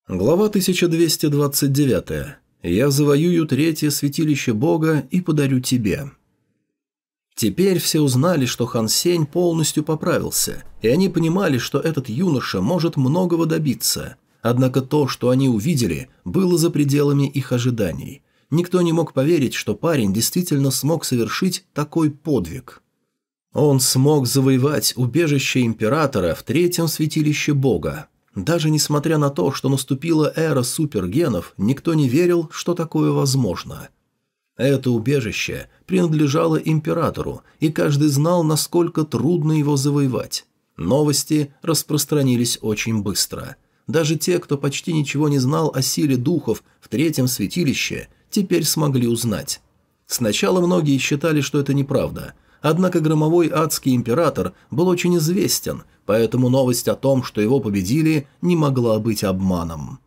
Глава 1229. «Я завоюю третье святилище Бога и подарю тебе». Теперь все узнали, что Хан Сень полностью поправился, и они понимали, что этот юноша может многого добиться. Однако то, что они увидели, было за пределами их ожиданий. Никто не мог поверить, что парень действительно смог совершить такой подвиг. Он смог завоевать убежище императора в третьем святилище Бога. Даже несмотря на то, что наступила эра супергенов, никто не верил, что такое возможно. Это убежище принадлежало императору, и каждый знал, насколько трудно его завоевать. Новости распространились очень быстро. Даже те, кто почти ничего не знал о силе духов в третьем святилище, теперь смогли узнать. Сначала многие считали, что это неправда. Однако громовой адский император был очень известен, поэтому новость о том, что его победили, не могла быть обманом.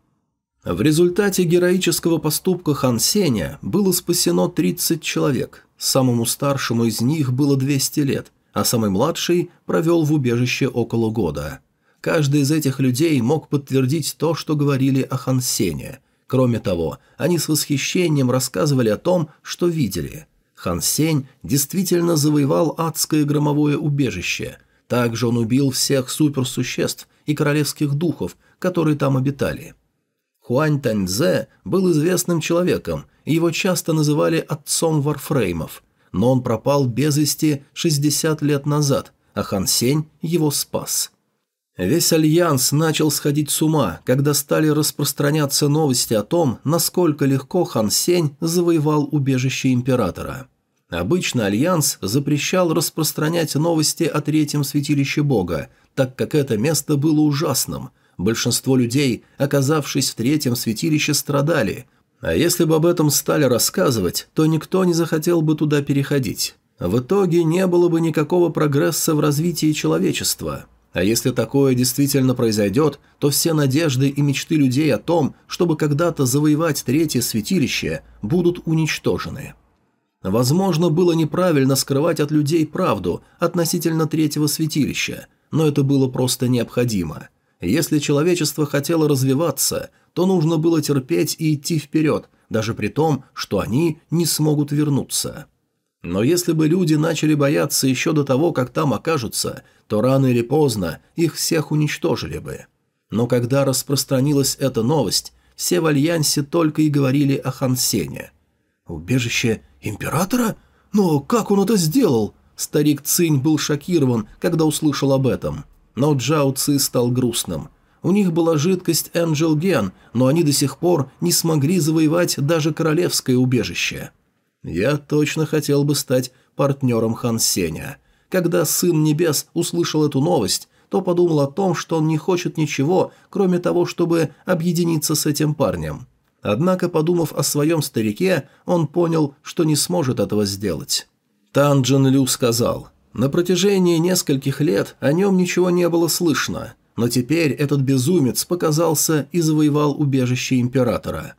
В результате героического поступка Хан Сеня было спасено 30 человек. Самому старшему из них было 200 лет, а самый младший провел в убежище около года. Каждый из этих людей мог подтвердить то, что говорили о Хан Сене. Кроме того, они с восхищением рассказывали о том, что видели. Хан Сень действительно завоевал адское громовое убежище. Также он убил всех суперсуществ и королевских духов, которые там обитали. Хуань Таньцзе был известным человеком, и его часто называли отцом варфреймов, но он пропал без вести 60 лет назад, а Хан Сень его спас. Весь Альянс начал сходить с ума, когда стали распространяться новости о том, насколько легко Хан Сень завоевал убежище императора. Обычно Альянс запрещал распространять новости о третьем святилище Бога, так как это место было ужасным. Большинство людей, оказавшись в третьем святилище, страдали, а если бы об этом стали рассказывать, то никто не захотел бы туда переходить. В итоге не было бы никакого прогресса в развитии человечества. А если такое действительно произойдет, то все надежды и мечты людей о том, чтобы когда-то завоевать третье святилище, будут уничтожены. Возможно, было неправильно скрывать от людей правду относительно третьего святилища, но это было просто необходимо. Если человечество хотело развиваться, то нужно было терпеть и идти вперед, даже при том, что они не смогут вернуться. Но если бы люди начали бояться еще до того, как там окажутся, то рано или поздно их всех уничтожили бы. Но когда распространилась эта новость, все в Альянсе только и говорили о Хан Сене. «Убежище императора? Но как он это сделал?» Старик Цинь был шокирован, когда услышал об этом. Но Джао Ци стал грустным. У них была жидкость Энджел Ген, но они до сих пор не смогли завоевать даже королевское убежище. Я точно хотел бы стать партнером Хан Сеня. Когда Сын Небес услышал эту новость, то подумал о том, что он не хочет ничего, кроме того, чтобы объединиться с этим парнем. Однако, подумав о своем старике, он понял, что не сможет этого сделать. Тан Джин Лю сказал: «На протяжении нескольких лет о нем ничего не было слышно, но теперь этот безумец показался и завоевал убежище императора.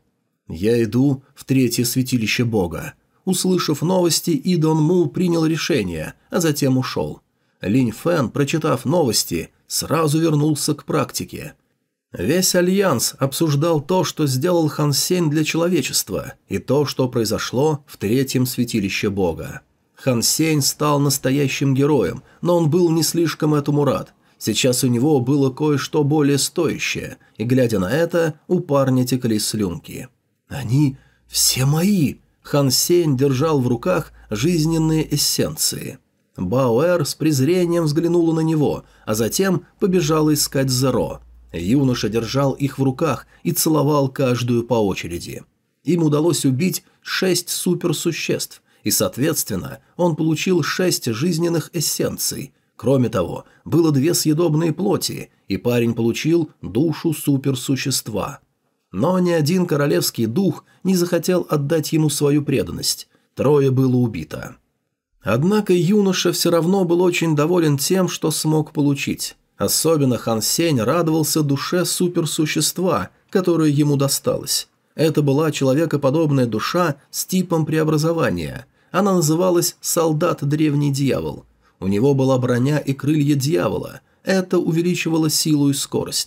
Я иду в третье святилище Бога». Услышав новости, И Дон Му принял решение, а затем ушел. Линь Фэн, прочитав новости, сразу вернулся к практике. Весь Альянс обсуждал то, что сделал Хан Сень для человечества, и то, что произошло в третьем святилище Бога. Хан Сень стал настоящим героем, но он был не слишком этому рад. Сейчас у него было кое-что более стоящее, и, глядя на это, у парня текли слюнки. «Они все мои!» Хан Сень держал в руках жизненные эссенции. Баоэр с презрением взглянула на него, а затем побежала искать Зеро. Юноша держал их в руках и целовал каждую по очереди. Им удалось убить 6 суперсуществ, и, соответственно, он получил 6 жизненных эссенций. Кроме того, было 2 съедобные плоти, и парень получил душу суперсущества. Но ни один королевский дух не захотел отдать ему свою преданность. 3 было убито. Однако юноша все равно был очень доволен тем, что смог получить. Особенно Хан Сень радовался душе суперсущества, которая ему досталась. Это была человекоподобная душа с типом преобразования. Она называлась «Солдат Древний Дьявол». У него была броня и крылья дьявола. Это увеличивало силу и скорость.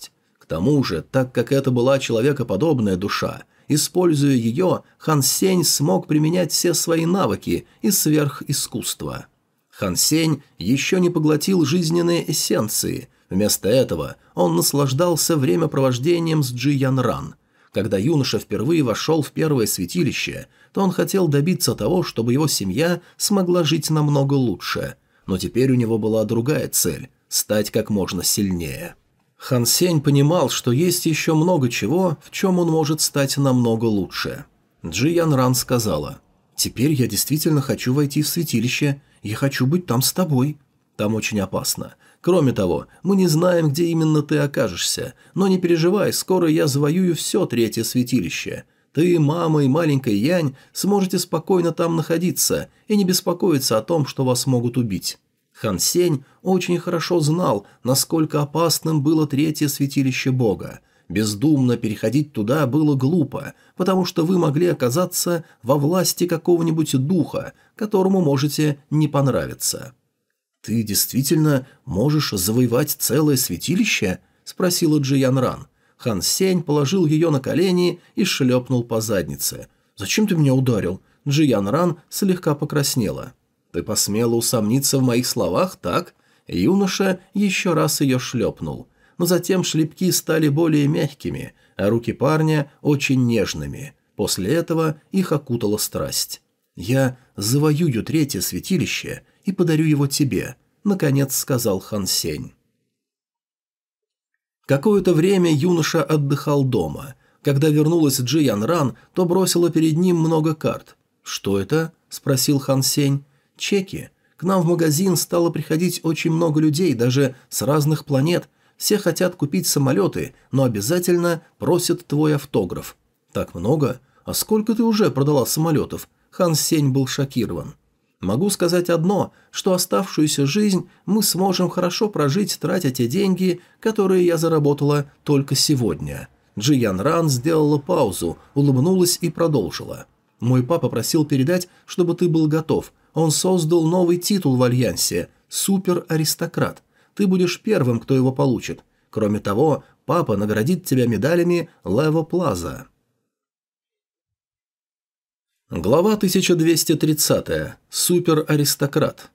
К тому же, так как это была человекоподобная душа, используя ее, Хан Сень смог применять все свои навыки и сверхискусство. Хан Сень еще не поглотил жизненные эссенции. Вместо этого он наслаждался времяпровождением с Джи Ян Ран. Когда юноша впервые вошел в первое святилище, то он хотел добиться того, чтобы его семья смогла жить намного лучше. Но теперь у него была другая цель – стать как можно сильнее. Хан Сень понимал, что есть еще много чего, в чем он может стать намного лучше. Джи Ян Ран сказала: «Теперь я действительно хочу войти в святилище. Я хочу быть там с тобой. Там очень опасно. Кроме того, мы не знаем, где именно ты окажешься, но не переживай, скоро я завоюю все третье святилище. Ты, мама и маленькая Янь сможете спокойно там находиться и не беспокоиться о том, что вас могут убить». Хан Сень очень хорошо знал, насколько опасным было третье святилище Бога. Бездумно переходить туда было глупо, потому что вы могли оказаться во власти какого-нибудь духа, которому можете не понравиться. «Ты действительно можешь завоевать целое святилище?» – спросила Джи Ян Ран. Хан Сень положил ее на колени и шлепнул по заднице. «Зачем ты меня ударил?» Джи Ян Ран слегка покраснела. «Ты посмела усомниться в моих словах, так?» Юноша еще раз ее шлепнул. Но затем шлепки стали более мягкими, а руки парня очень нежными. После этого их окутала страсть. «Я завоюю третье святилище и подарю его тебе», — наконец сказал Хан Сень. Какое-то время юноша отдыхал дома. Когда вернулась Джи Ян Ран, то бросила перед ним много карт. «Что это?» — спросил Хан Сень. «Чеки. К нам в магазин стало приходить очень много людей, даже с разных планет. Все хотят купить самолеты, но обязательно просят твой автограф». «Так много? А сколько ты уже продала самолетов?» Хан Сень был шокирован. «Могу сказать одно, что оставшуюся жизнь мы сможем хорошо прожить, тратя те деньги, которые я заработала только сегодня». Джи Ян Ран сделала паузу, улыбнулась и продолжила. «Мой папа просил передать, чтобы ты был готов. Он создал новый титул в Альянсе – «Супер-аристократ». Ты будешь первым, кто его получит. Кроме того, папа наградит тебя медалями Лево Плаза». Глава 1230. Супер-аристократ.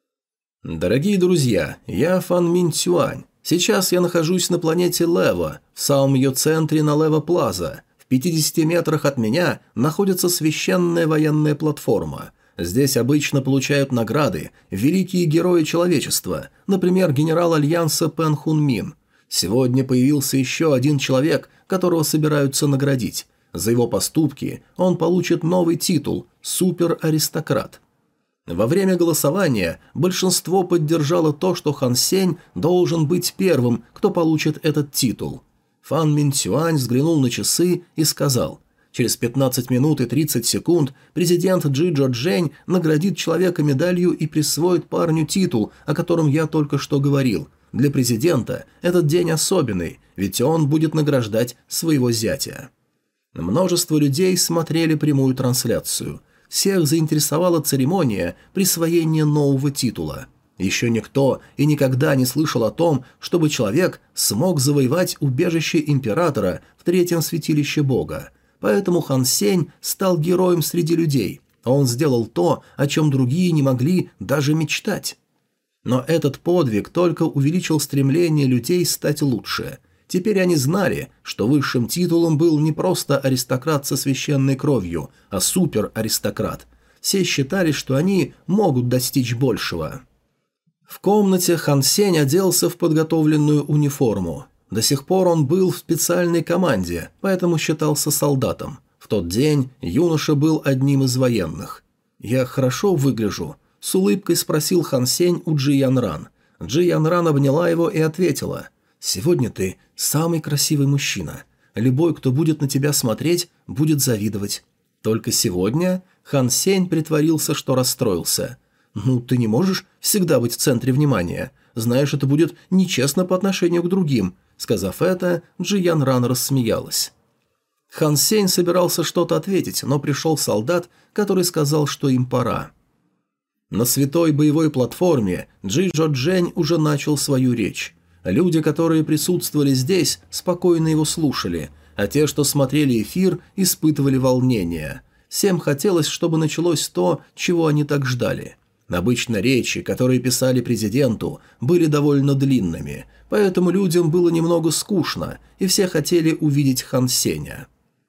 Дорогие друзья, я Фан Мин Цюань. Сейчас я нахожусь на планете Лево, в самом ее центре на Лево Плаза. В 50 метрах от меня находится священная военная платформа. Здесь обычно получают награды великие герои человечества, например, генерал Альянса Пэн Хун Мин. Сегодня появился еще один человек, которого собираются наградить. За его поступки он получит новый титул – «Супер-аристократ». Во время голосования большинство поддержало то, что Хан Сень должен быть первым, кто получит этот титул. Фан Мин Цюань взглянул на часы и сказал: «Через 15 минут и 30 секунд президент Джи Джо Джень наградит человека медалью и присвоит парню титул, о котором я только что говорил. Для президента этот день особенный, ведь он будет награждать своего зятя». Множество людей смотрели прямую трансляцию. Всех заинтересовала церемония присвоения нового титула. Еще никто и никогда не слышал о том, чтобы человек смог завоевать убежище императора в третьем святилище Бога. Поэтому Хан Сень стал героем среди людей. Он сделал то, о чем другие не могли даже мечтать. Но этот подвиг только увеличил стремление людей стать лучше. Теперь они знали, что высшим титулом был не просто аристократ со священной кровью, а супер-аристократ. Все считали, что они могут достичь большего. В комнате Хан Сень оделся в подготовленную униформу. До сих пор он был в специальной команде, поэтому считался солдатом. В тот день юноша был одним из военных. «Я хорошо выгляжу?» – с улыбкой спросил Хан Сень у Джи Ян Ран. Джи Ян Ран обняла его и ответила: «Сегодня ты самый красивый мужчина. Любой, кто будет на тебя смотреть, будет завидовать». «Только сегодня?» Хан Сень притворился, что расстроился. «Ну, ты не можешь всегда быть в центре внимания. Знаешь, это будет нечестно по отношению к другим». Сказав это, Джи Ян Ран рассмеялась. Хан Сень собирался что-то ответить, но пришел солдат, который сказал, что им пора. На святой боевой платформе Джи Джо Джень уже начал свою речь. Люди, которые присутствовали здесь, спокойно его слушали, а те, что смотрели эфир, испытывали волнение. Всем хотелось, чтобы началось то, чего они так ждали. Обычно речи, которые писали президенту, были довольно длинными, поэтому людям было немного скучно, и все хотели увидеть Хан Сеня.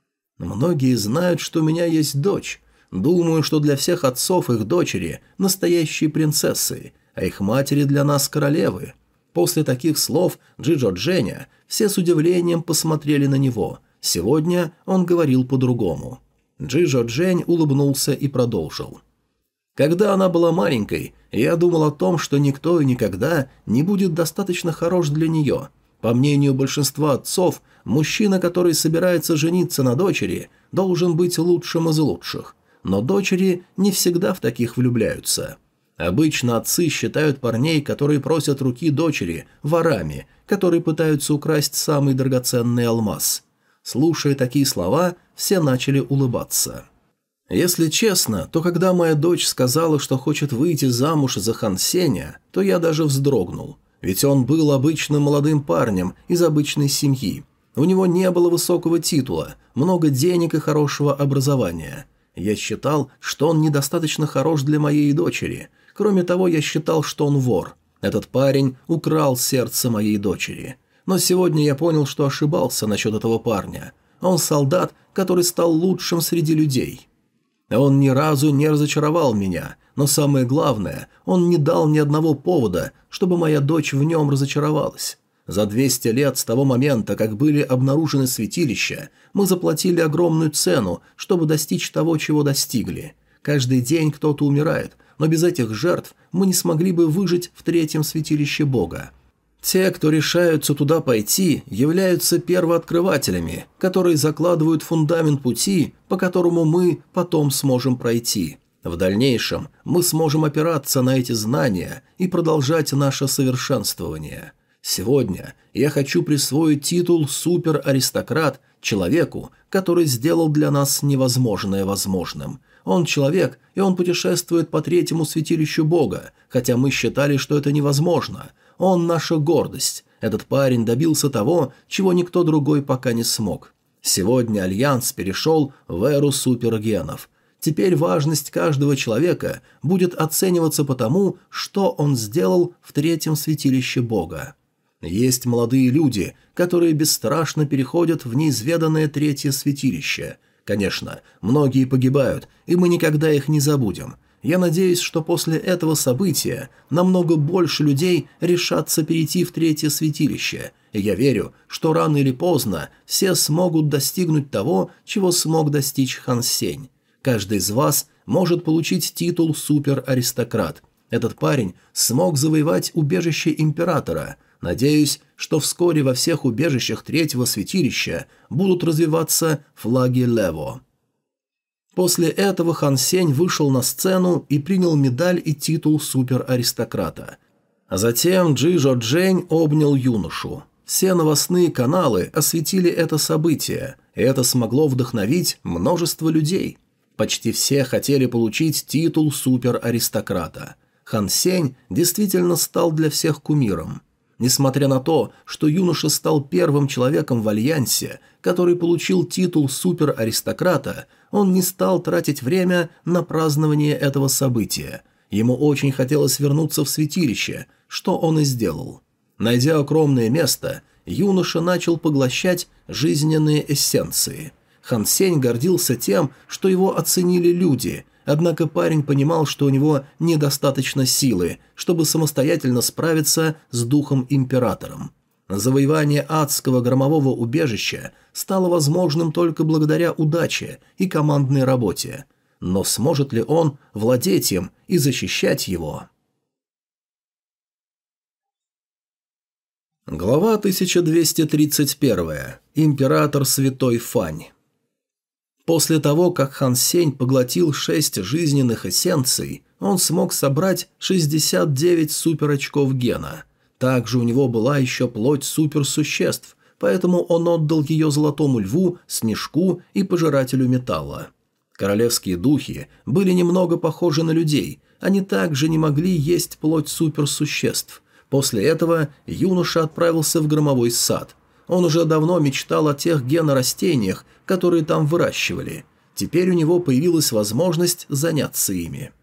Многие знают, что у меня есть дочь. Думаю, что для всех отцов их дочери – настоящие принцессы, а их матери для нас королевы. После таких слов Джиджо Дженя все с удивлением посмотрели на него. Сегодня он говорил по-другому. Джиджо Джень улыбнулся и продолжил. Когда она была маленькой, я думал о том, что никто и никогда не будет достаточно хорош для нее. По мнению большинства отцов, мужчина, который собирается жениться на дочери, должен быть лучшим из лучших. Но дочери не всегда в таких влюбляются. Обычно отцы считают парней, которые просят руки дочери, ворами, которые пытаются украсть самый драгоценный алмаз. Слушая такие слова, все начали улыбаться. Если честно, то когда моя дочь сказала, что хочет выйти замуж за Хан Сеня, то я даже вздрогнул. Ведь он был обычным молодым парнем из обычной семьи. У него не было высокого титула, много денег и хорошего образования. Я считал, что он недостаточно хорош для моей дочери. Кроме того, я считал, что он вор. Этот парень украл сердце моей дочери. Но сегодня я понял, что ошибался насчет этого парня. Он солдат, который стал лучшим среди людей. Он ни разу не разочаровал меня, но самое главное, он не дал ни одного повода, чтобы моя дочь в нем разочаровалась. За 200 лет с того момента, как были обнаружены святилища, мы заплатили огромную цену, чтобы достичь того, чего достигли. Каждый день кто-то умирает, но без этих жертв мы не смогли бы выжить в третьем святилище Бога. Те, кто решаются туда пойти, являются первооткрывателями, которые закладывают фундамент пути, по которому мы потом сможем пройти. В дальнейшем мы сможем опираться на эти знания и продолжать наше совершенствование. Сегодня я хочу присвоить титул «Супер-аристократ» человеку, который сделал для нас невозможное возможным. Он человек, и он путешествует по третьему святилищу Бога, хотя мы считали, что это невозможно. Он наша гордость. Этот парень добился того, чего никто другой пока не смог. Сегодня Альянс перешел в эру супергенов. Теперь важность каждого человека будет оцениваться по тому, что он сделал в третьем святилище Бога. Есть молодые люди, которые бесстрашно переходят в неизведанное третье святилище. Конечно, многие погибают, и мы никогда их не забудем. Я надеюсь, что после этого события намного больше людей решатся перейти в третье святилище, и я верю, что рано или поздно все смогут достигнуть того, чего смог достичь Хан Сень. Каждый из вас может получить титул «Супер-аристократ». Этот парень смог завоевать убежище императора. Надеюсь, что вскоре во всех убежищах третьего святилища будут развиваться флаги Лево. После этого Хан Сень вышел на сцену и принял медаль и титул супер-аристократа. А затем Джиджо Джень обнял юношу. Все новостные каналы осветили это событие, и это смогло вдохновить множество людей. Почти все хотели получить титул супер-аристократа. Хан Сень действительно стал для всех кумиром. Несмотря на то, что юноша стал первым человеком в Альянсе, который получил титул супер-аристократа, он не стал тратить время на празднование этого события. Ему очень хотелось вернуться в святилище, что он и сделал. Найдя укромное место, юноша начал поглощать жизненные эссенции. Хан Сень гордился тем, что его оценили люди, однако парень понимал, что у него недостаточно силы, чтобы самостоятельно справиться с духом-императором. Завоевание адского громового убежища стало возможным только благодаря удаче и командной работе. Но сможет ли он владеть им и защищать его? Глава 1231. Император Святой Фань. После того, как Хан Сень поглотил 6 жизненных эссенций, он смог собрать 69 суперочков гена. Также у него была еще плоть суперсуществ, поэтому он отдал ее Золотому Льву, Снежку и Пожирателю Металла. Королевские духи были немного похожи на людей, они также не могли есть плоть суперсуществ, После этого юноша отправился в громовой сад. Он уже давно мечтал о тех генорастениях, которые там выращивали. Теперь у него появилась возможность заняться ими.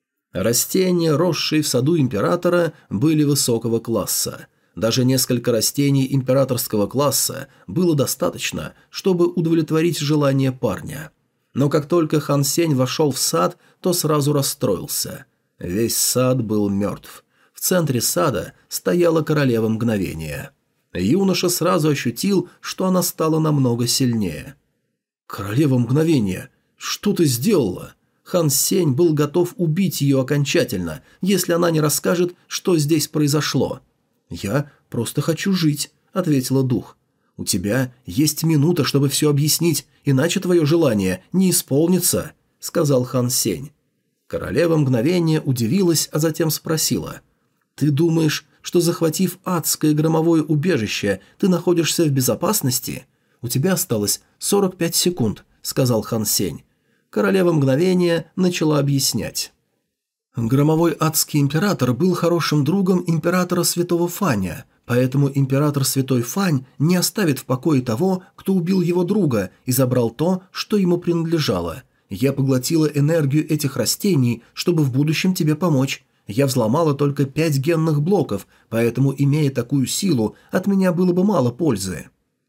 Растения, росшие в саду императора, были высокого класса. Даже несколько растений императорского класса было достаточно, чтобы удовлетворить желание парня. Но как только Хан Сень вошел в сад, то сразу расстроился. Весь сад был мертв. В центре сада стояла королева мгновения. Юноша сразу ощутил, что она стала намного сильнее. «Королева мгновения, что ты сделала?» Хан Сень был готов убить ее окончательно, если она не расскажет, что здесь произошло. «Я просто хочу жить», — ответила дух. «У тебя есть минута, чтобы все объяснить, иначе твое желание не исполнится», — сказал Хан Сень. Королева мгновения удивилась, а затем спросила. «Ты думаешь, что, захватив адское громовое убежище, ты находишься в безопасности? У тебя осталось 45 секунд», — сказал Хан Сень. Королева мгновения начала объяснять. Громовой адский император был хорошим другом императора Святого Фаня, поэтому император Святой Фань не оставит в покое того, кто убил его друга и забрал то, что ему принадлежало. Я поглотила энергию этих растений, чтобы в будущем тебе помочь. Я взломала только 5 генных блоков, поэтому, имея такую силу, от меня было бы мало пользы.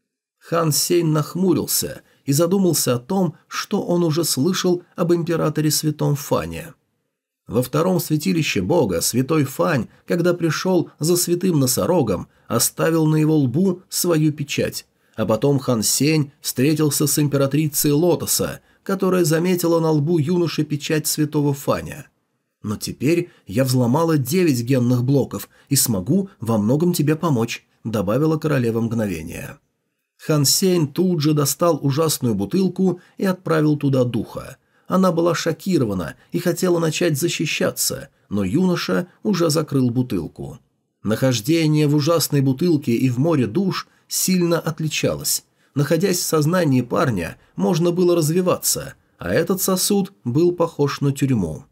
Хан Сень нахмурился и задумался о том, что он уже слышал об императоре Святом Фане. Во втором святилище бога Святой Фань, когда пришел за святым носорогом, оставил на его лбу свою печать, а потом Хан Сень встретился с императрицей Лотоса, которая заметила на лбу юноши печать Святого Фаня. «Но теперь я взломала 9 генных блоков и смогу во многом тебе помочь», — добавила королева мгновения. Хан Сень тут же достал ужасную бутылку и отправил туда духа. Она была шокирована и хотела начать защищаться, но юноша уже закрыл бутылку. Нахождение в ужасной бутылке и в море душ сильно отличалось. Находясь в сознании парня, можно было развиваться, а этот сосуд был похож на тюрьму.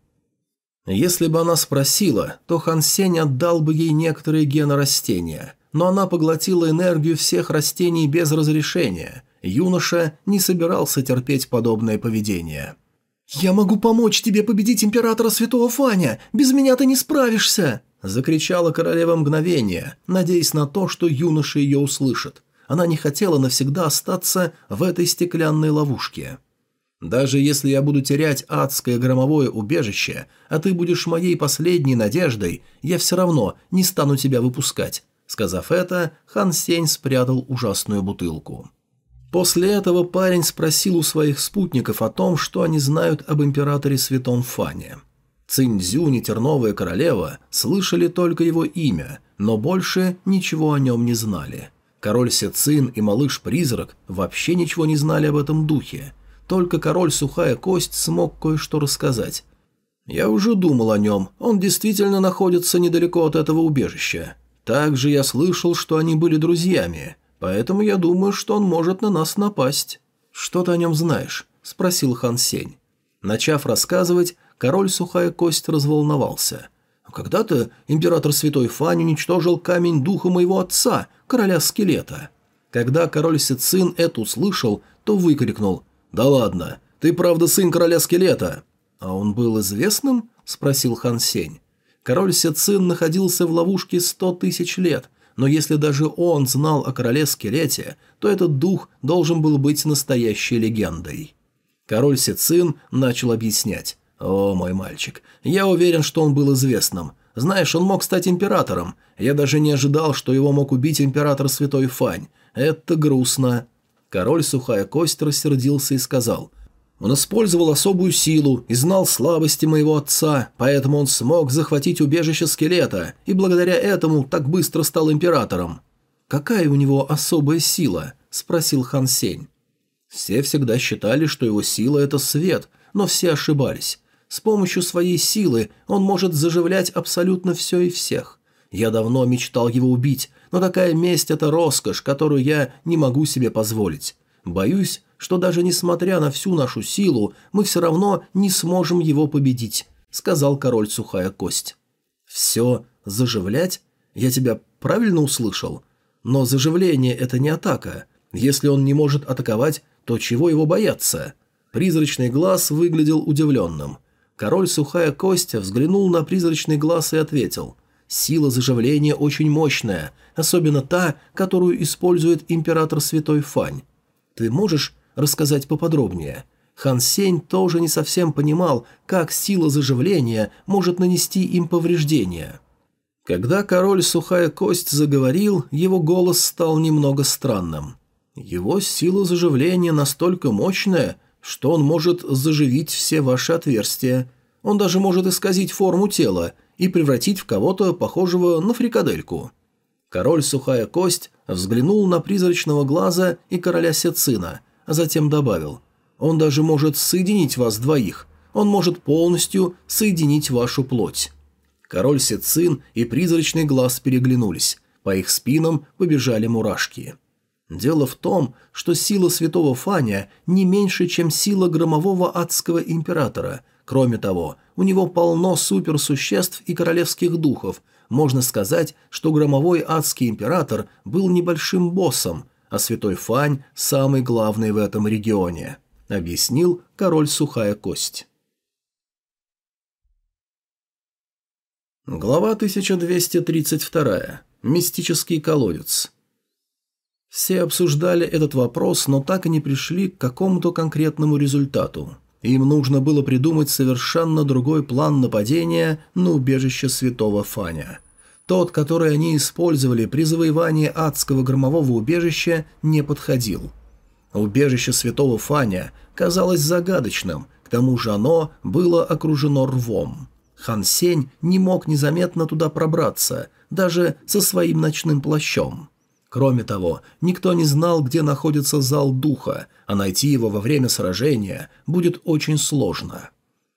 Если бы она спросила, то Хан Сень отдал бы ей некоторые генорастения, но она поглотила энергию всех растений без разрешения. Юноша не собирался терпеть подобное поведение. «Я могу помочь тебе победить императора Святого Фаня! Без меня ты не справишься!» – закричала королева мгновения, надеясь на то, что юноша ее услышит. Она не хотела навсегда остаться в этой стеклянной ловушке. «Даже если я буду терять адское громовое убежище, а ты будешь моей последней надеждой, я все равно не стану тебя выпускать». Сказав это, Хан Сень спрятал ужасную бутылку. После этого парень спросил у своих спутников о том, что они знают об императоре Святом Фане. Цинь-Дзюнь и Терновая Королева слышали только его имя, но больше ничего о нем не знали. Король Сецин и Малыш-Призрак вообще ничего не знали об этом духе. Только король Сухая Кость смог кое-что рассказать. «Я уже думал о нем, он действительно находится недалеко от этого убежища. Также я слышал, что они были друзьями, поэтому я думаю, что он может на нас напасть». «Что ты о нем знаешь?» – спросил Хан Сень. Начав рассказывать, король Сухая Кость разволновался. «Когда-то император Святой Фань уничтожил камень духа моего отца, короля Скелета». Когда король Сицин это услышал, то выкрикнул: «Да ладно, ты правда сын короля Скелета?» «А он был известным?» – спросил Хан Сень. Король Сецин находился в ловушке 100 тысяч лет, но если даже он знал о короле Скелете, то этот дух должен был быть настоящей легендой. Король Сецин начал объяснять. «О, мой мальчик, я уверен, что он был известным. Знаешь, он мог стать императором. Я даже не ожидал, что его мог убить император Святой Фань. Это грустно». Король Сухая Кость рассердился и сказал: «Он использовал особую силу и знал слабости моего отца, поэтому он смог захватить убежище Скелета и благодаря этому так быстро стал императором». «Какая у него особая сила?» – спросил Хан Сень. Все всегда считали, что его сила – это свет, но все ошибались. С помощью своей силы он может заживлять абсолютно все и всех. Я давно мечтал его убить, но такая месть – это роскошь, которую я не могу себе позволить. Боюсь, что даже несмотря на всю нашу силу, мы все равно не сможем его победить», — сказал король Сухая Кость. «Все заживлять? Я тебя правильно услышал? Но заживление – это не атака. Если он не может атаковать, то чего его бояться? Призрачный глаз выглядел удивленным. Король Сухая Кость взглянул на призрачный глаз и ответил: «Сила заживления очень мощная, особенно та, которую использует император Святой Фань. Ты можешь рассказать поподробнее?» Хан Сень тоже не совсем понимал, как сила заживления может нанести им повреждения. Когда король Сухая Кость заговорил, его голос стал немного странным. Его сила заживления настолько мощная, что он может заживить все ваши отверстия. Он даже может исказить форму тела и превратить в кого-то похожего на фрикадельку. Король Сухая Кость взглянул на призрачного глаза и короля Сецина, а затем добавил: «Он даже может соединить вас двоих. Он может полностью соединить вашу плоть». Король Сецин и призрачный глаз переглянулись. По их спинам побежали мурашки. Дело в том, что сила святого Фаня не меньше, чем сила громового адского императора. Кроме того, у него полно суперсуществ и королевских духов. Можно сказать, что громовой адский император был небольшим боссом, а святой Фань – самый главный в этом регионе, объяснил король Сухая Кость. Глава 1232. Мистический колодец. Все обсуждали этот вопрос, но так и не пришли к какому-то конкретному результату. Им нужно было придумать совершенно другой план нападения на убежище святого Фаня. Тот, который они использовали при завоевании адского громового убежища, не подходил. Убежище святого Фаня казалось загадочным, к тому же оно было окружено рвом. Хан Сень не мог незаметно туда пробраться, даже со своим ночным плащом. Кроме того, никто не знал, где находится зал духа, а найти его во время сражения будет очень сложно.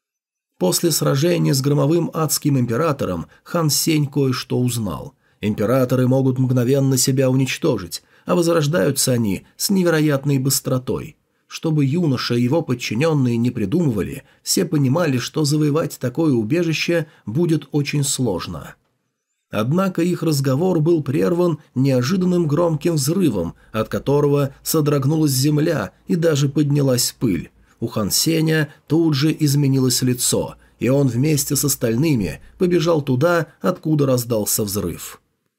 После сражения с громовым адским императором Хан Сень кое-что узнал. Императоры могут мгновенно себя уничтожить, а возрождаются они с невероятной быстротой. Чтобы юноша и его подчиненные не придумывали, все понимали, что завоевать такое убежище будет очень сложно. Однако их разговор был прерван неожиданным громким взрывом, от которого содрогнулась земля и даже поднялась пыль. У Хан Сеня тут же изменилось лицо, и он вместе с остальными побежал туда, откуда раздался взрыв.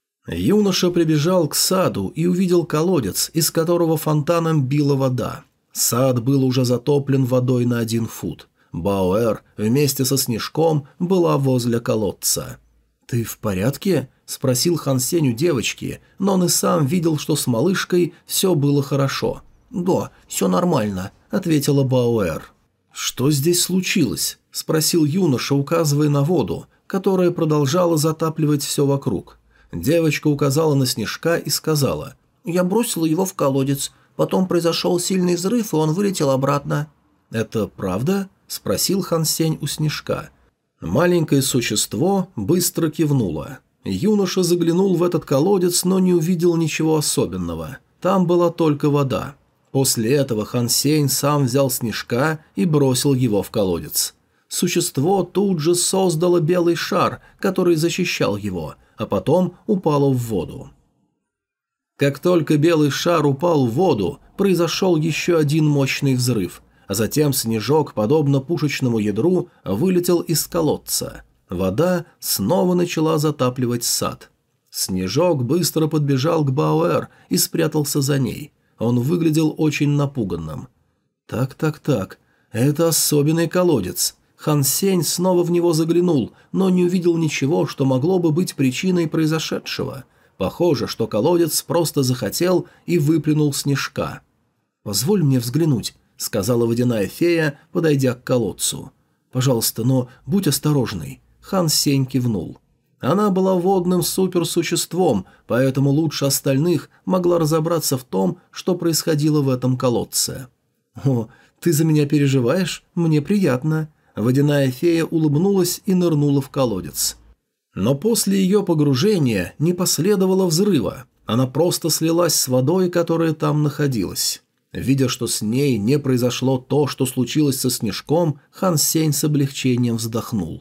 Юноша прибежал к саду и увидел колодец, из которого фонтаном била вода. Сад был уже затоплен водой на 1 фут. Баоэр вместе со Снежком была возле колодца. «Ты в порядке?» – спросил Хан Сень у девочки, но он и сам видел, что с малышкой все было хорошо. «Да, все нормально», – ответила Баоэр. «Что здесь случилось?» – спросил юноша, указывая на воду, которая продолжала затапливать все вокруг. Девочка указала на Снежка и сказала: «Я бросила его в колодец, потом произошел сильный взрыв, и он вылетел обратно». «Это правда?» – спросил Хан Сень у Снежка. Маленькое существо быстро кивнуло. Юноша заглянул в этот колодец, но не увидел ничего особенного. Там была только вода. После этого Хан Сень сам взял Снежка и бросил его в колодец. Существо тут же создало белый шар, который защищал его, а потом упало в воду. Как только белый шар упал в воду, произошел еще один мощный взрыв, а затем Снежок, подобно пушечному ядру, вылетел из колодца. Вода снова начала затапливать сад. Снежок быстро подбежал к Баоэр и спрятался за ней. Он выглядел очень напуганным. Так, это особенный колодец. Хан Сень снова в него заглянул, но не увидел ничего, что могло бы быть причиной произошедшего. Похоже, что колодец просто захотел и выплюнул Снежка. «Позволь мне взглянуть», — сказала водяная фея, подойдя к колодцу. «Пожалуйста, но будь осторожной». Хан Сень кивнул. Она была водным суперсуществом, поэтому лучше остальных могла разобраться в том, что происходило в этом колодце. «О, ты за меня переживаешь? Мне приятно». Водяная фея улыбнулась и нырнула в колодец. Но после ее погружения не последовало взрыва. Она просто слилась с водой, которая там находилась. Видя, что с ней не произошло то, что случилось со Снежком, Хан Сень с облегчением вздохнул.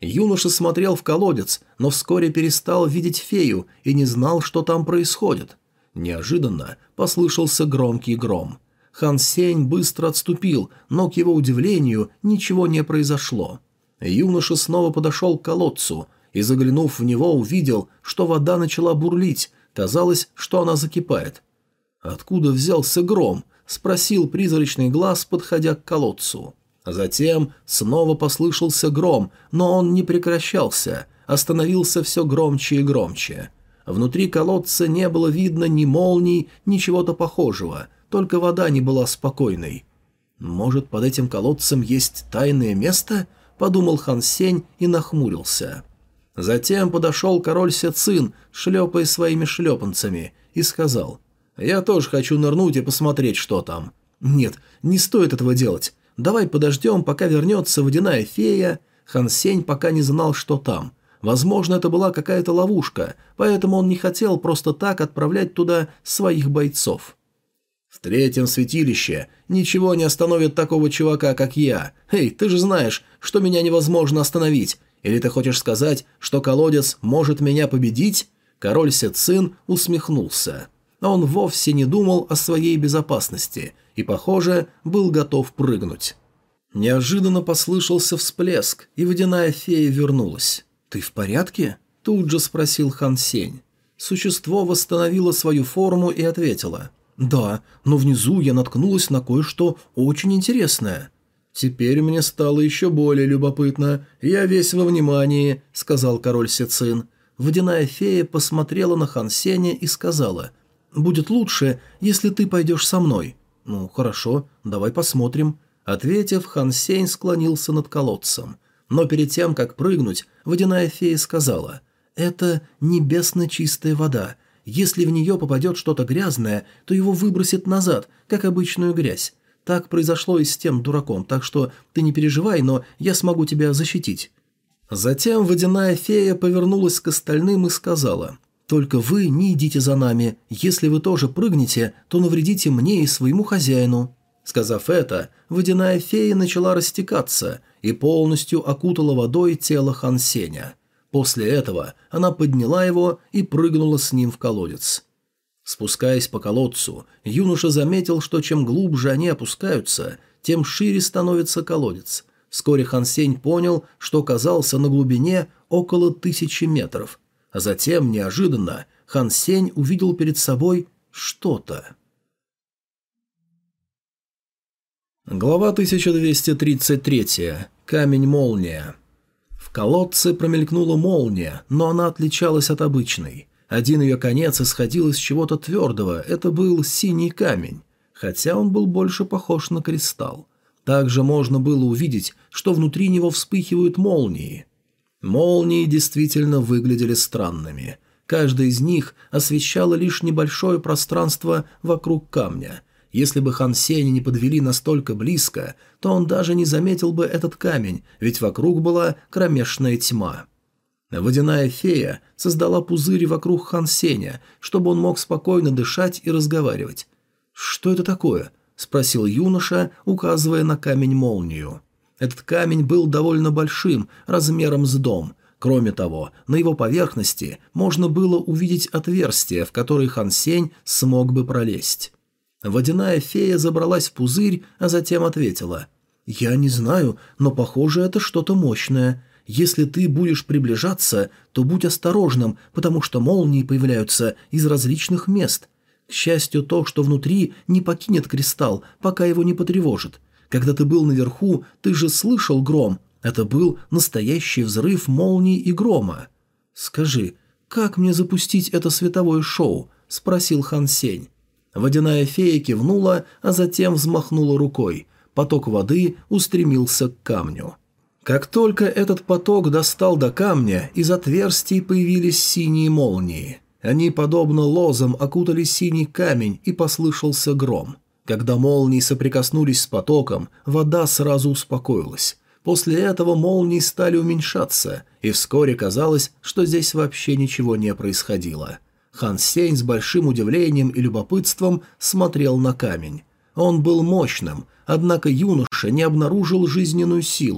Юноша смотрел в колодец, но вскоре перестал видеть фею и не знал, что там происходит. Неожиданно послышался громкий гром. Хан Сень быстро отступил, но, к его удивлению, ничего не произошло. Юноша снова подошел к колодцу и, заглянув в него, увидел, что вода начала бурлить, казалось, что она закипает. «Откуда взялся гром?» – спросил призрачный глаз, подходя к колодцу. Затем снова послышался гром, но он не прекращался, становился все громче и громче. Внутри колодца не было видно ни молний, ни чего-то похожего, только вода не была спокойной. «Может, под этим колодцем есть тайное место?» – подумал Хан Сень и нахмурился. Затем подошел король Сецин, шлепая своими шлепанцами, и сказал: «Я тоже хочу нырнуть и посмотреть, что там». «Нет, не стоит этого делать. Давай подождем, пока вернется водяная фея». Хан Сень пока не знал, что там. Возможно, это была какая-то ловушка, поэтому он не хотел просто так отправлять туда своих бойцов. «В третьем святилище ничего не остановит такого чувака, как я. Эй, ты же знаешь, что меня невозможно остановить. Или ты хочешь сказать, что колодец может меня победить?» Король Сецин усмехнулся. Он вовсе не думал о своей безопасности и, похоже, был готов прыгнуть. Неожиданно послышался всплеск, и водяная фея вернулась. «Ты в порядке?» – тут же спросил Хан Сень. Существо восстановило свою форму и ответило: «Да, но внизу я наткнулась на кое-что очень интересное». «Теперь мне стало еще более любопытно. Я весь во внимании», – сказал король Сецин. Водяная фея посмотрела на Хан Сеня и сказала: «Будет лучше, если ты пойдешь со мной». «Ну, хорошо, давай посмотрим». Ответив, Хан Сень склонился над колодцем. Но перед тем, как прыгнуть, водяная фея сказала: «Это небесно чистая вода. Если в нее попадет что-то грязное, то его выбросит назад, как обычную грязь. Так произошло и с тем дураком, так что ты не переживай, но я смогу тебя защитить». Затем водяная фея повернулась к остальным и сказала: «Только вы не идите за нами. Если вы тоже прыгнете, то навредите мне и своему хозяину». Сказав это, водяная фея начала растекаться и полностью окутала водой тело Хан Сеня. После этого она подняла его и прыгнула с ним в колодец. Спускаясь по колодцу, юноша заметил, что чем глубже они опускаются, тем шире становится колодец. Вскоре Хан Сень понял, что оказался на глубине около 1000 метров. А затем, неожиданно, Хан Сень увидел перед собой что-то. Глава 1233. Камень-молния. В колодце промелькнула молния, но она отличалась от обычной. Один ее конец исходил из чего-то твердого, это был синий камень, хотя он был больше похож на кристалл. Также можно было увидеть, что внутри него вспыхивают молнии. Молнии действительно выглядели странными. Каждая из них освещала лишь небольшое пространство вокруг камня. Если бы Хан Сеня не подвели настолько близко, то он даже не заметил бы этот камень, ведь вокруг была кромешная тьма. Водяная фея создала пузырь вокруг Хан Сеня, чтобы он мог спокойно дышать и разговаривать. «Что это такое?» – спросил юноша, указывая на камень-молнию. Этот камень был довольно большим, размером с дом. Кроме того, на его поверхности можно было увидеть отверстие, в которое Хан Сень смог бы пролезть. Водяная фея забралась в пузырь, а затем ответила: «Я не знаю, но похоже, это что-то мощное. Если ты будешь приближаться, то будь осторожным, потому что молнии появляются из различных мест. К счастью, то, что внутри, не покинет кристалл, пока его не потревожит. Когда ты был наверху, ты же слышал гром. Это был настоящий взрыв молний и грома». «Скажи, как мне запустить это световое шоу?» – спросил Хан Сень. Водяная фея кивнула, а затем взмахнула рукой. Поток воды устремился к камню. Как только этот поток достал до камня, из отверстий появились синие молнии. Они, подобно лозам, окутали синий камень, и послышался гром. Когда молнии соприкоснулись с потоком, вода сразу успокоилась. После этого молнии стали уменьшаться, и вскоре казалось, что здесь вообще ничего не происходило. Хан Сень с большим удивлением и любопытством смотрел на камень. Он был мощным, однако юноша не обнаружил жизненную силу.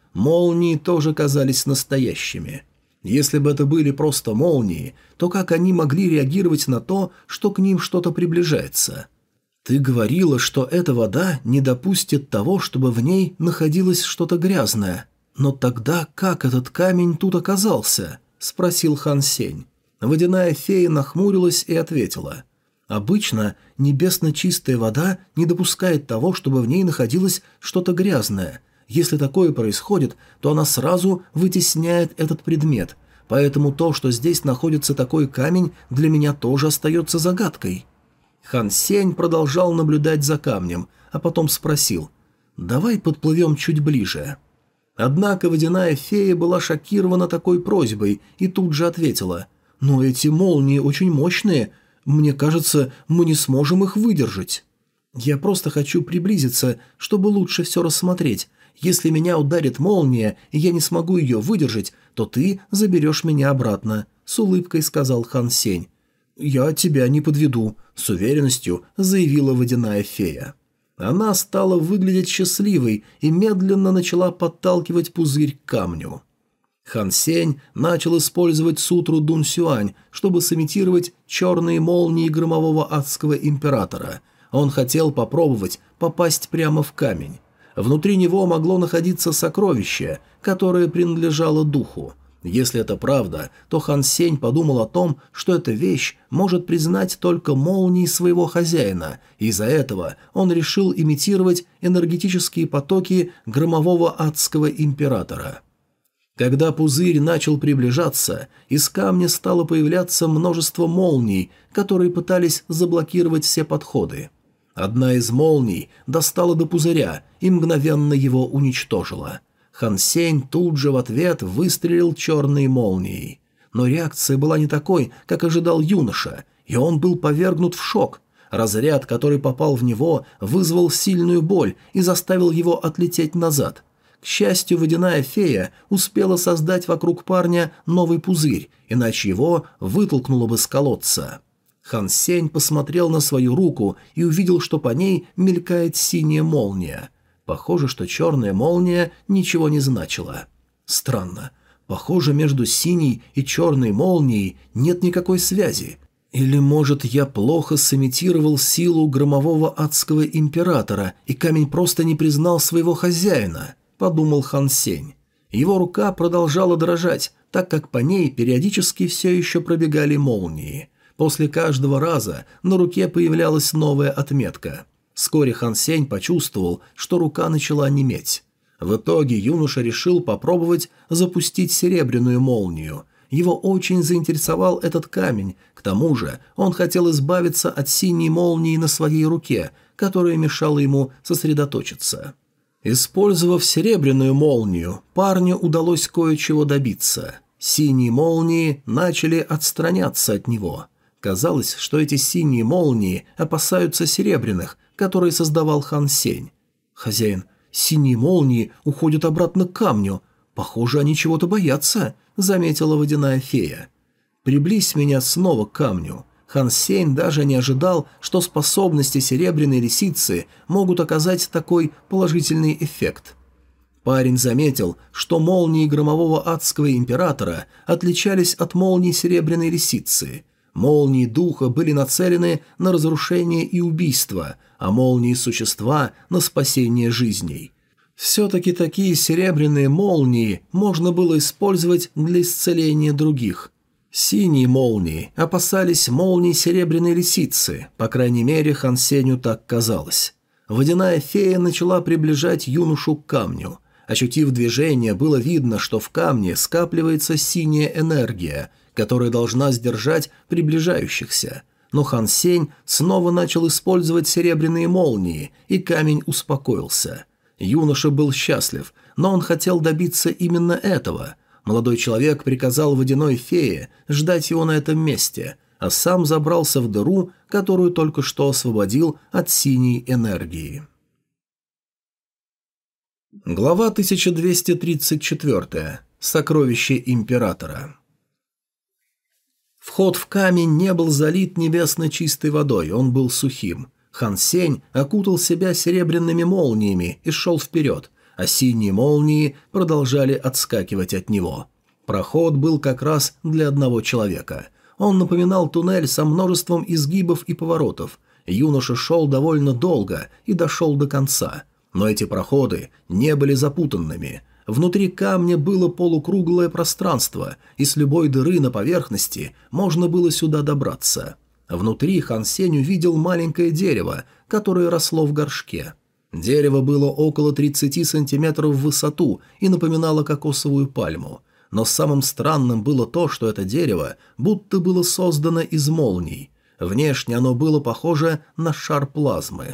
Молнии тоже казались настоящими. Если бы это были просто молнии, то как они могли реагировать на то, что к ним что-то приближается? «Ты говорила, что эта вода не допустит того, чтобы в ней находилось что-то грязное. Но тогда как этот камень тут оказался?» – спросил Хан Сень. Водяная фея нахмурилась и ответила. «Обычно небесно чистая вода не допускает того, чтобы в ней находилось что-то грязное. Если такое происходит, то она сразу вытесняет этот предмет, поэтому то, что здесь находится такой камень, для меня тоже остается загадкой». Хан Сень продолжал наблюдать за камнем, а потом спросил: «Давай подплывем чуть ближе». Однако водяная фея была шокирована такой просьбой и тут же ответила: «Но эти молнии очень мощные, мне кажется, мы не сможем их выдержать». «Я просто хочу приблизиться, чтобы лучше все рассмотреть. Если меня ударит молния, и я не смогу ее выдержать, то ты заберешь меня обратно», — с улыбкой сказал Хан Сень. «Я тебя не подведу», — с уверенностью заявила водяная фея. Она стала выглядеть счастливой и медленно начала подталкивать пузырь к камню. Хан Сень начал использовать сутру Дун Сюань, чтобы сымитировать черные молнии громового адского императора. Он хотел попробовать попасть прямо в камень. Внутри него могло находиться сокровище, которое принадлежало духу. Если это правда, то Хан Сень подумал о том, что эта вещь может признать только молнии своего хозяина, и из-за этого он решил имитировать энергетические потоки громового адского императора. Когда пузырь начал приближаться, из камня стало появляться множество молний, которые пытались заблокировать все подходы. Одна из молний достала до пузыря и мгновенно его уничтожила. Хан Сень тут же в ответ выстрелил черной молнией. Но реакция была не такой, как ожидал юноша, и он был повергнут в шок. Разряд, который попал в него, вызвал сильную боль и заставил его отлететь назад. К счастью, водяная фея успела создать вокруг парня новый пузырь, иначе его вытолкнуло бы с колодца. Хан Сень посмотрел на свою руку и увидел, что по ней мелькает синяя молния. Похоже, что черная молния ничего не значила. Странно. Похоже, между синей и черной молнией нет никакой связи. Или, может, я плохо сымитировал силу громового адского императора, и камень просто не признал своего хозяина, подумал Хан Сень. Его рука продолжала дрожать, так как по ней периодически все еще пробегали молнии. После каждого раза на руке появлялась новая отметка. Вскоре Хан Сень почувствовал, что рука начала неметь. В итоге юноша решил попробовать запустить серебряную молнию. Его очень заинтересовал этот камень, к тому же он хотел избавиться от синей молнии на своей руке, которая мешала ему сосредоточиться. Использовав серебряную молнию, парню удалось кое-чего добиться. Синие молнии начали отстраняться от него. Казалось, что эти синие молнии опасаются серебряных, которые создавал Хан Сень. «Хозяин, синие молнии уходят обратно к камню. Похоже, они чего-то боятся», — заметила водяная фея. «Приблизь меня снова к камню». Хан Сень даже не ожидал, что способности серебряной лисицы могут оказать такой положительный эффект. Парень заметил, что молнии громового адского императора отличались от молний серебряной лисицы. Молнии духа были нацелены на разрушение и убийство, а молнии существа – на спасение жизней. Все-таки такие серебряные молнии можно было использовать для исцеления других. Синие молнии опасались молний серебряной лисицы, по крайней мере, Хан Сенью так казалось. Водяная фея начала приближать юношу к камню. Ощутив движение, было видно, что в камне скапливается синяя энергия, которая должна сдержать приближающихся. Но Хан Сень снова начал использовать серебряные молнии, и камень успокоился. Юноша был счастлив, но он хотел добиться именно этого. Молодой человек приказал водяной фее ждать его на этом месте, а сам забрался в дыру, которую только что освободил от синей энергии. Глава 1234. Сокровище императора. Вход в камень не был залит небесно чистой водой, он был сухим. Хан Сень окутал себя серебряными молниями и шел вперед. а синие молнии продолжали отскакивать от него. Проход был как раз для одного человека. Он напоминал туннель со множеством изгибов и поворотов. Юноша шел довольно долго и дошел до конца. Но эти проходы не были запутанными. Внутри камня было полукруглое пространство, и с любой дыры на поверхности можно было сюда добраться. Внутри Хан Сень увидел маленькое дерево, которое росло в горшке. Дерево было около 30 сантиметров в высоту и напоминало кокосовую пальму. Но самым странным было то, что это дерево будто было создано из молний. Внешне оно было похоже на шар плазмы.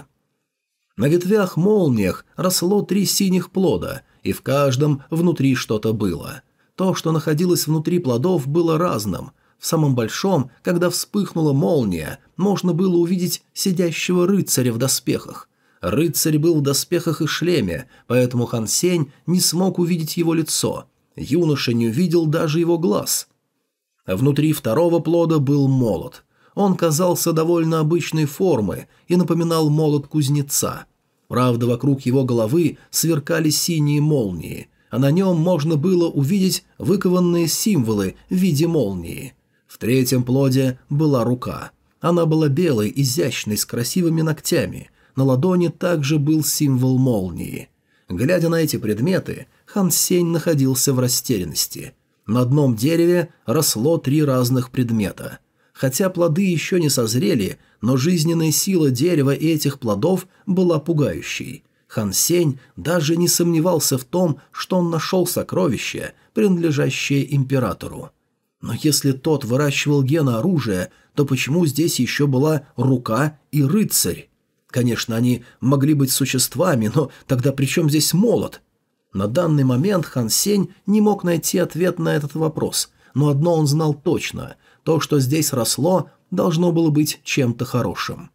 На ветвях-молниях росло 3 синих плода, и в каждом внутри что-то было. То, что находилось внутри плодов, было разным. В самом большом, когда вспыхнула молния, можно было увидеть сидящего рыцаря в доспехах. Рыцарь был в доспехах и шлеме, поэтому Хан Сень не смог увидеть его лицо. Юноша не увидел даже его глаз. Внутри второго плода был молот. Он казался довольно обычной формы и напоминал молот кузнеца. Правда, вокруг его головы сверкали синие молнии, а на нем можно было увидеть выкованные символы в виде молнии. В третьем плоде была рука. Она была белой, изящной, с красивыми ногтями. На ладони также был символ молнии. Глядя на эти предметы, Хан Сень находился в растерянности. На одном дереве росло 3 разных предмета. Хотя плоды еще не созрели, но жизненная сила дерева и этих плодов была пугающей. Хан Сень даже не сомневался в том, что он нашел сокровище, принадлежащее императору. Но если тот выращивал гены оружия, то почему здесь еще была рука и рыцарь? Конечно, они могли быть существами, но тогда при чем здесь молот? На данный момент Хан Сень не мог найти ответ на этот вопрос, но одно он знал точно – то, что здесь росло, должно было быть чем-то хорошим.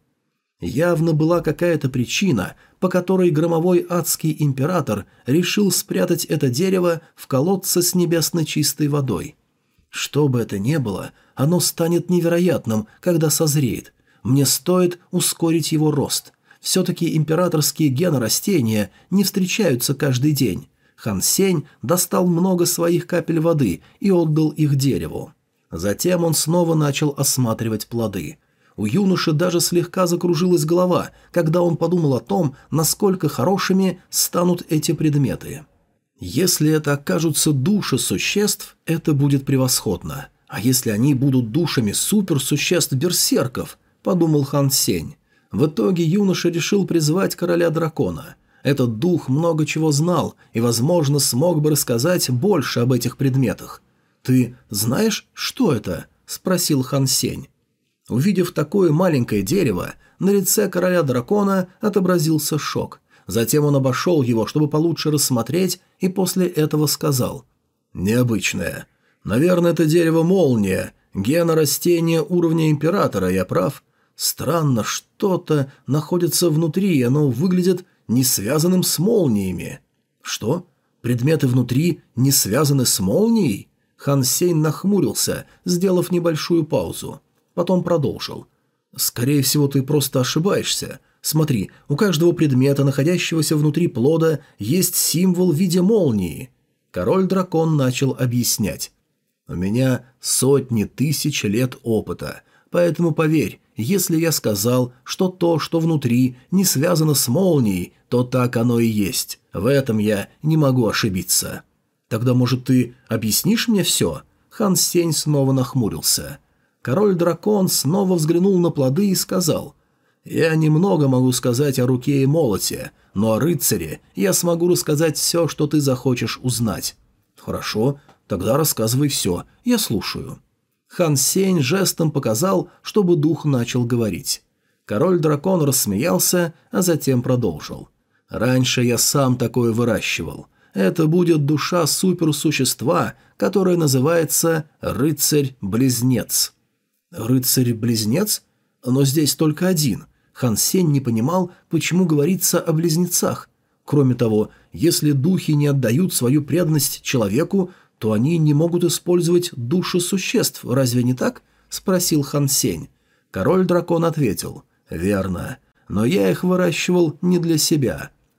Явно была какая-то причина, по которой громовой адский император решил спрятать это дерево в колодце с небесно чистой водой. Что бы это ни было, оно станет невероятным, когда созреет. Мне стоит ускорить его рост. Все-таки императорские гены растения не встречаются каждый день. Хан Сень достал много своих капель воды и отдал их дереву. Затем он снова начал осматривать плоды. У юноши даже слегка закружилась голова, когда он подумал о том, насколько хорошими станут эти предметы. Если это окажутся души существ, это будет превосходно. А если они будут душами суперсуществ-берсерков, подумал Хан Сень. В итоге юноша решил призвать короля дракона. Этот дух много чего знал и, возможно, смог бы рассказать больше об этих предметах. «Ты знаешь, что это?» – спросил Хан Сень. Увидев такое маленькое дерево, на лице короля дракона отобразился шок. Затем он обошел его, чтобы получше рассмотреть, и после этого сказал: «Необычное. Наверное, это дерево-молния, гена растения уровня императора, я прав? Странно, что-то находится внутри, и оно выглядит не связанным с молниями». «Что? Предметы внутри не связаны с молнией?» Хан Сень нахмурился, сделав небольшую паузу. Потом продолжил. «Скорее всего, ты просто ошибаешься. Смотри, у каждого предмета, находящегося внутри плода, есть символ в виде молнии». Король-дракон начал объяснять. «У меня сотни тысяч лет опыта, поэтому поверь, если я сказал, что то, что внутри, не связано с молнией, то так оно и есть. В этом я не могу ошибиться». «Тогда, может, ты объяснишь мне все?» Хан Сень снова нахмурился. Король-дракон снова взглянул на плоды и сказал: «Я немного могу сказать о руке и молоте, но о рыцаре я смогу рассказать все, что ты захочешь узнать». «Хорошо, тогда рассказывай все, я слушаю». Хан Сень жестом показал, чтобы дух начал говорить. Король-дракон рассмеялся, а затем продолжил. «Раньше я сам такое выращивал. Это будет душа суперсущества, которое называется Рыцарь-Близнец». «Рыцарь-Близнец? Но здесь только один». Хан Сень не понимал, почему говорится о близнецах. Кроме того, если духи не отдают свою преданность человеку, то они не могут использовать души существ, разве не так? – спросил Хан Сень. Король-дракон ответил: «Верно, но я их выращивал не для себя.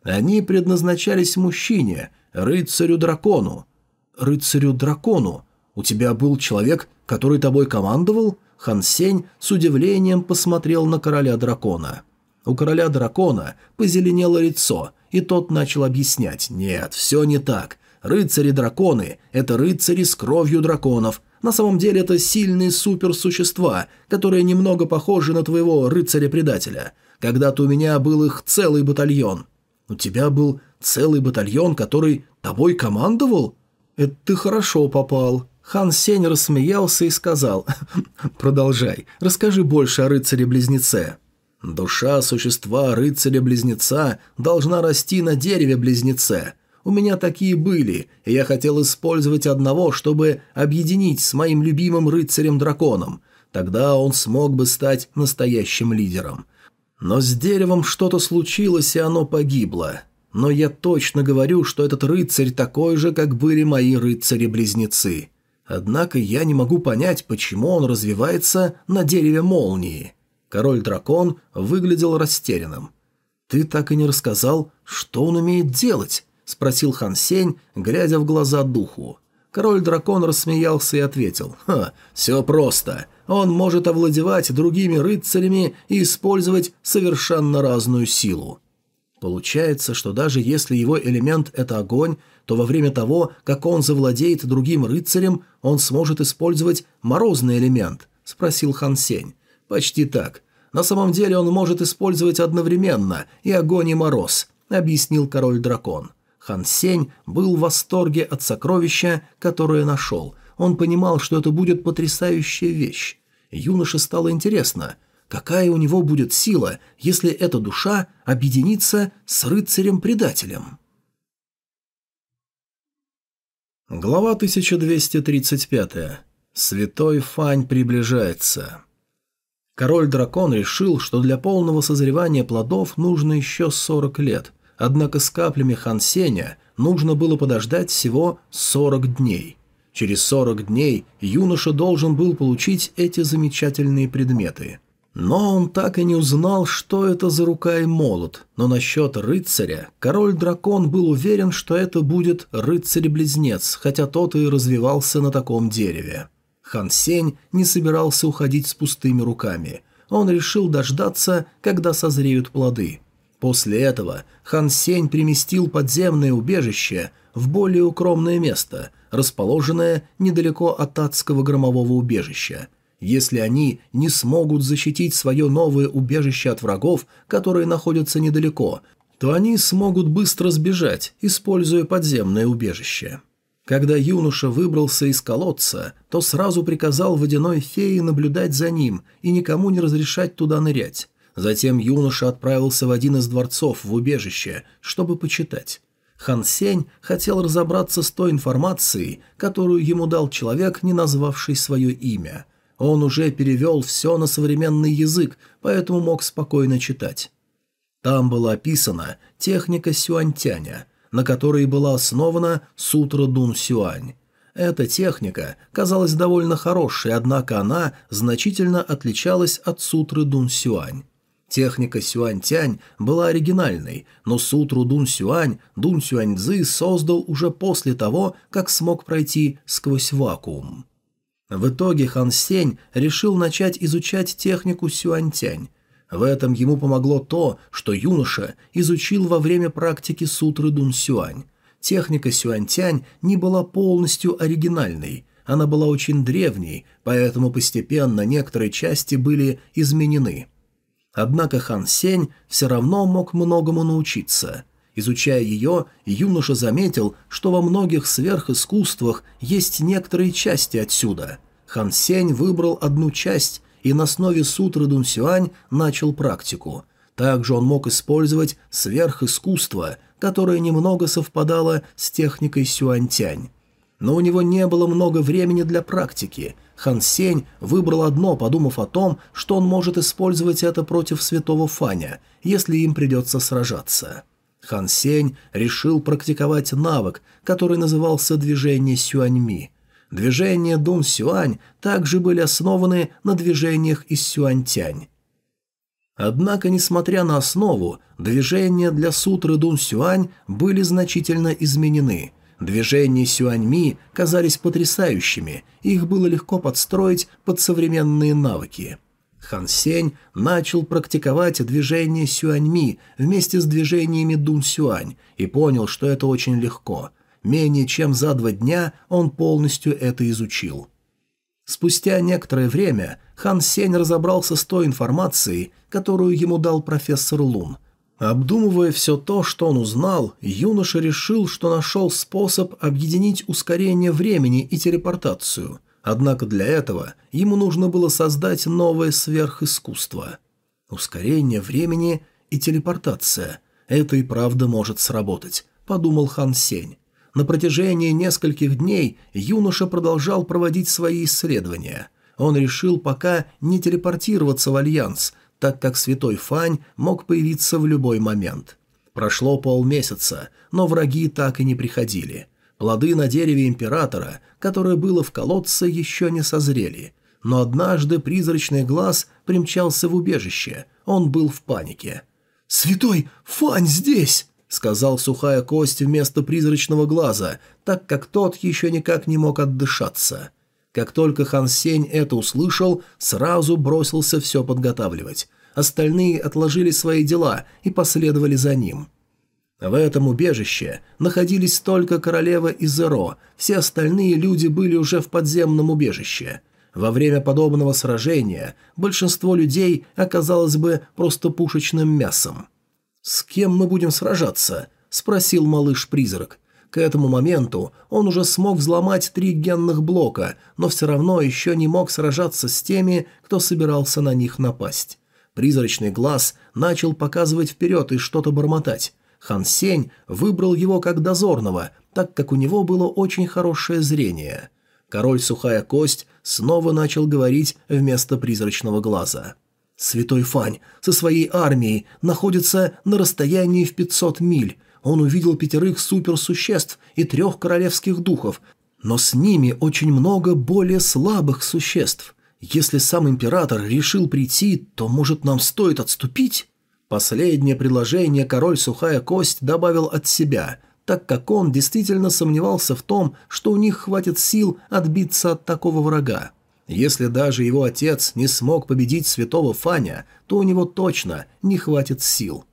Они предназначались мужчине, рыцарю-дракону. Рыцарю-дракону? У тебя был человек, который тобой командовал? Хан Сень с удивлением посмотрел на короля дракона. У короля дракона позеленело лицо, и тот начал объяснять: «Нет, все не так. Рыцари-драконы – это рыцари с кровью драконов. На самом деле это сильные суперсущества, которые немного похожи на твоего рыцаря-предателя. Когда-то у меня был их целый батальон». «У тебя был целый батальон, который тобой командовал?» «Это ты хорошо попал». Хан Сень рассмеялся и сказал: «Продолжай, расскажи больше о рыцаре-близнеце». «Душа существа рыцаря-близнеца должна расти на дереве-близнеце. У меня такие были, и я хотел использовать одного, чтобы объединить с моим любимым рыцарем-драконом. Тогда он смог бы стать настоящим лидером. Но с деревом что-то случилось, и оно погибло. Но я точно говорю, что этот рыцарь такой же, как были мои рыцари-близнецы. Однако я не могу понять, почему он развивается на дереве молнии». Король-дракон выглядел растерянным. «Ты так и не рассказал, что он умеет делать?» – спросил Хан Сень, глядя в глаза духу. Король-дракон рассмеялся и ответил: «Все просто. Он может овладевать другими рыцарями и использовать совершенно разную силу». Получается, что даже если его элемент – это огонь, то во время того, как он завладеет другим рыцарем, он сможет использовать морозный элемент, – спросил Хан Сень. «Почти так. На самом деле он может использовать одновременно и огонь, и мороз», – объяснил король-дракон. Хан Сень был в восторге от сокровища, которое нашел. Он понимал, что это будет потрясающая вещь. Юноше стало интересно, какая у него будет сила, если эта душа объединится с рыцарем-предателем. Глава 1235. Святой Фань приближается. Король-дракон решил, что для полного созревания плодов нужно еще 40 лет, однако с каплями Хан Сеня нужно было подождать всего 40 дней. Через 40 дней юноша должен был получить эти замечательные предметы. Но он так и не узнал, что это за рука и молот, но насчет рыцаря король-дракон был уверен, что это будет рыцарь-близнец, хотя тот и развивался на таком дереве. Хан Сень не собирался уходить с пустыми руками. Он решил дождаться, когда созреют плоды. После этого Хан Сень переместил подземное убежище в более укромное место, расположенное недалеко от адского громового убежища. Если они не смогут защитить свое новое убежище от врагов, которые находятся недалеко, то они смогут быстро сбежать, используя подземное убежище. Когда юноша выбрался из колодца, то сразу приказал водяной фее наблюдать за ним и никому не разрешать туда нырять. Затем юноша отправился в один из дворцов в убежище, чтобы почитать. Хан Сень хотел разобраться с той информацией, которую ему дал человек, не назвавший свое имя. Он уже перевел все на современный язык, поэтому мог спокойно читать. Там была описана техника Сюаньтяня, на которой была основана сутра Дун Сюань. Эта техника казалась довольно хорошей, однако она значительно отличалась от сутры Дун Сюань. Техника Сюань-Тянь была оригинальной, но сутру Дун Сюань-Цзы создал уже после того, как смог пройти сквозь вакуум. В итоге Хан Сень решил начать изучать технику Сюань-Тянь. В этом ему помогло то, что юноша изучил во время практики сутры Дун Сюань. Техника Сюань-Тянь не была полностью оригинальной, она была очень древней, поэтому постепенно некоторые части были изменены. Однако Хан Сень все равно мог многому научиться. Изучая ее, юноша заметил, что во многих сверхискусствах есть некоторые части отсюда. Хан Сень выбрал одну часть и на основе сутры Дун Сюань начал практику. Также он мог использовать сверхискусство, которое немного совпадало с техникой Сюань-Тянь. Но у него не было много времени для практики. Хан Сень выбрал одно, подумав о том, что он может использовать это против святого Фаня, если им придется сражаться. Хан Сень решил практиковать навык, который назывался движение Сюаньми. Движения Дун Сюань также были основаны на движениях из Сюань-Тянь. Однако, несмотря на основу, движения для сутры Дун Сюань были значительно изменены. Движения Сюаньми казались потрясающими, и их было легко подстроить под современные навыки. Хан Сень начал практиковать движения Сюаньми вместе с движениями Дун Сюань и понял, что это очень легко. Менее чем за 2 дня он полностью это изучил. Спустя некоторое время Хан Сень разобрался с той информацией, которую ему дал профессор Лун. Обдумывая все то, что он узнал, юноша решил, что нашел способ объединить ускорение времени и телепортацию. Однако для этого ему нужно было создать новое сверхискусство. Ускорение времени и телепортация – это и правда может сработать, подумал Хан Сень. На протяжении нескольких дней юноша продолжал проводить свои исследования. Он решил пока не телепортироваться в Альянс, так как Святой Фань мог появиться в любой момент. Прошло полмесяца, но враги так и не приходили. Плоды на дереве Императора, которое было в колодце, еще не созрели. Но однажды призрачный глаз примчался в убежище. Он был в панике. «Святой Фань здесь!» — сказал Сухая Кость вместо призрачного глаза, так как тот еще никак не мог отдышаться. Как только Хан Сень это услышал, сразу бросился все подготавливать. Остальные отложили свои дела и последовали за ним. В этом убежище находились только королева и Зеро, все остальные люди были уже в подземном убежище. Во время подобного сражения большинство людей оказалось бы просто пушечным мясом. «С кем мы будем сражаться?» – спросил малыш-призрак. К этому моменту он уже смог взломать 3 генных блока, но все равно еще не мог сражаться с теми, кто собирался на них напасть. Призрачный глаз начал показывать вперед и что-то бормотать. Хан Сень выбрал его как дозорного, так как у него было очень хорошее зрение. Король Сухая Кость снова начал говорить вместо призрачного глаза. «Святой Фань со своей армией находится на расстоянии в 500 миль. Он увидел 5 суперсуществ и 3 королевских духов, но с ними очень много более слабых существ. Если сам император решил прийти, то, может, нам стоит отступить?» Последнее предложение король Сухая Кость добавил от себя, так как он действительно сомневался в том, что у них хватит сил отбиться от такого врага. Если даже его отец не смог победить святого Фаня, то у него точно не хватит сил.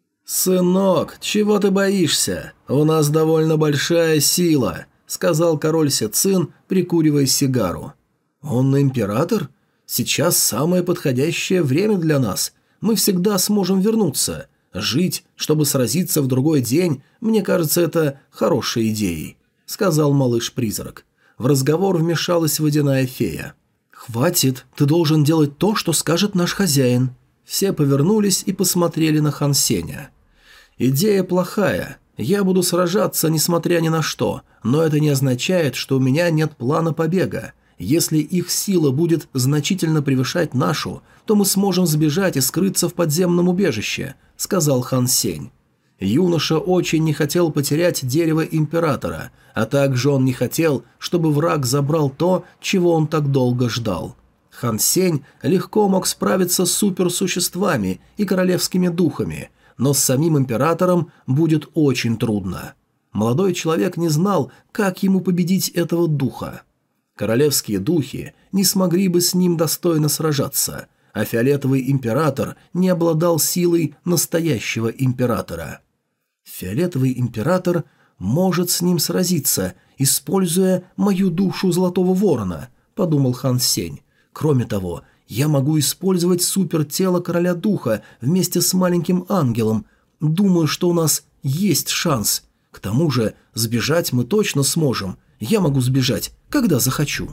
«Сынок, чего ты боишься? У нас довольно большая сила», — сказал король Сецин, прикуривая сигару. «Он император? Сейчас самое подходящее время для нас. Мы всегда сможем вернуться. Жить, чтобы сразиться в другой день, мне кажется, это хорошей идеей», — сказал малыш-призрак. В разговор вмешалась водяная фея. «Хватит, ты должен делать то, что скажет наш хозяин». Все повернулись и посмотрели на Хан Сеня. «Идея плохая. Я буду сражаться, несмотря ни на что, но это не означает, что у меня нет плана побега. Если их сила будет значительно превышать нашу, то мы сможем сбежать и скрыться в подземном убежище», — сказал Хан Сень. Юноша очень не хотел потерять дерево императора, а также он не хотел, чтобы враг забрал то, чего он так долго ждал. Хан Сень легко мог справиться с суперсуществами и королевскими духами, но с самим императором будет очень трудно. Молодой человек не знал, как ему победить этого духа. Королевские духи не смогли бы с ним достойно сражаться, а фиолетовый император не обладал силой настоящего императора. Фиолетовый император может с ним сразиться, используя мою душу Золотого Ворона, подумал Хан Сень. Кроме того, я могу использовать супертело короля духа вместе с маленьким ангелом. Думаю, что у нас есть шанс. К тому же сбежать мы точно сможем. Я могу сбежать, когда захочу.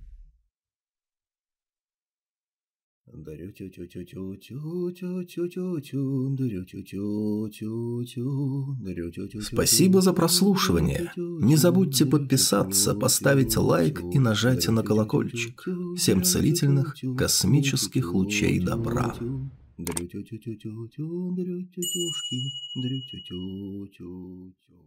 Спасибо за прослушивание. Не забудьте подписаться, поставить лайк и нажать на колокольчик. Всем целительных космических лучей добра. Дрю-тю-тю-тю-тю-тю, дрю-тю-тю-тюшки, дрю-тю-тю-тю-тю.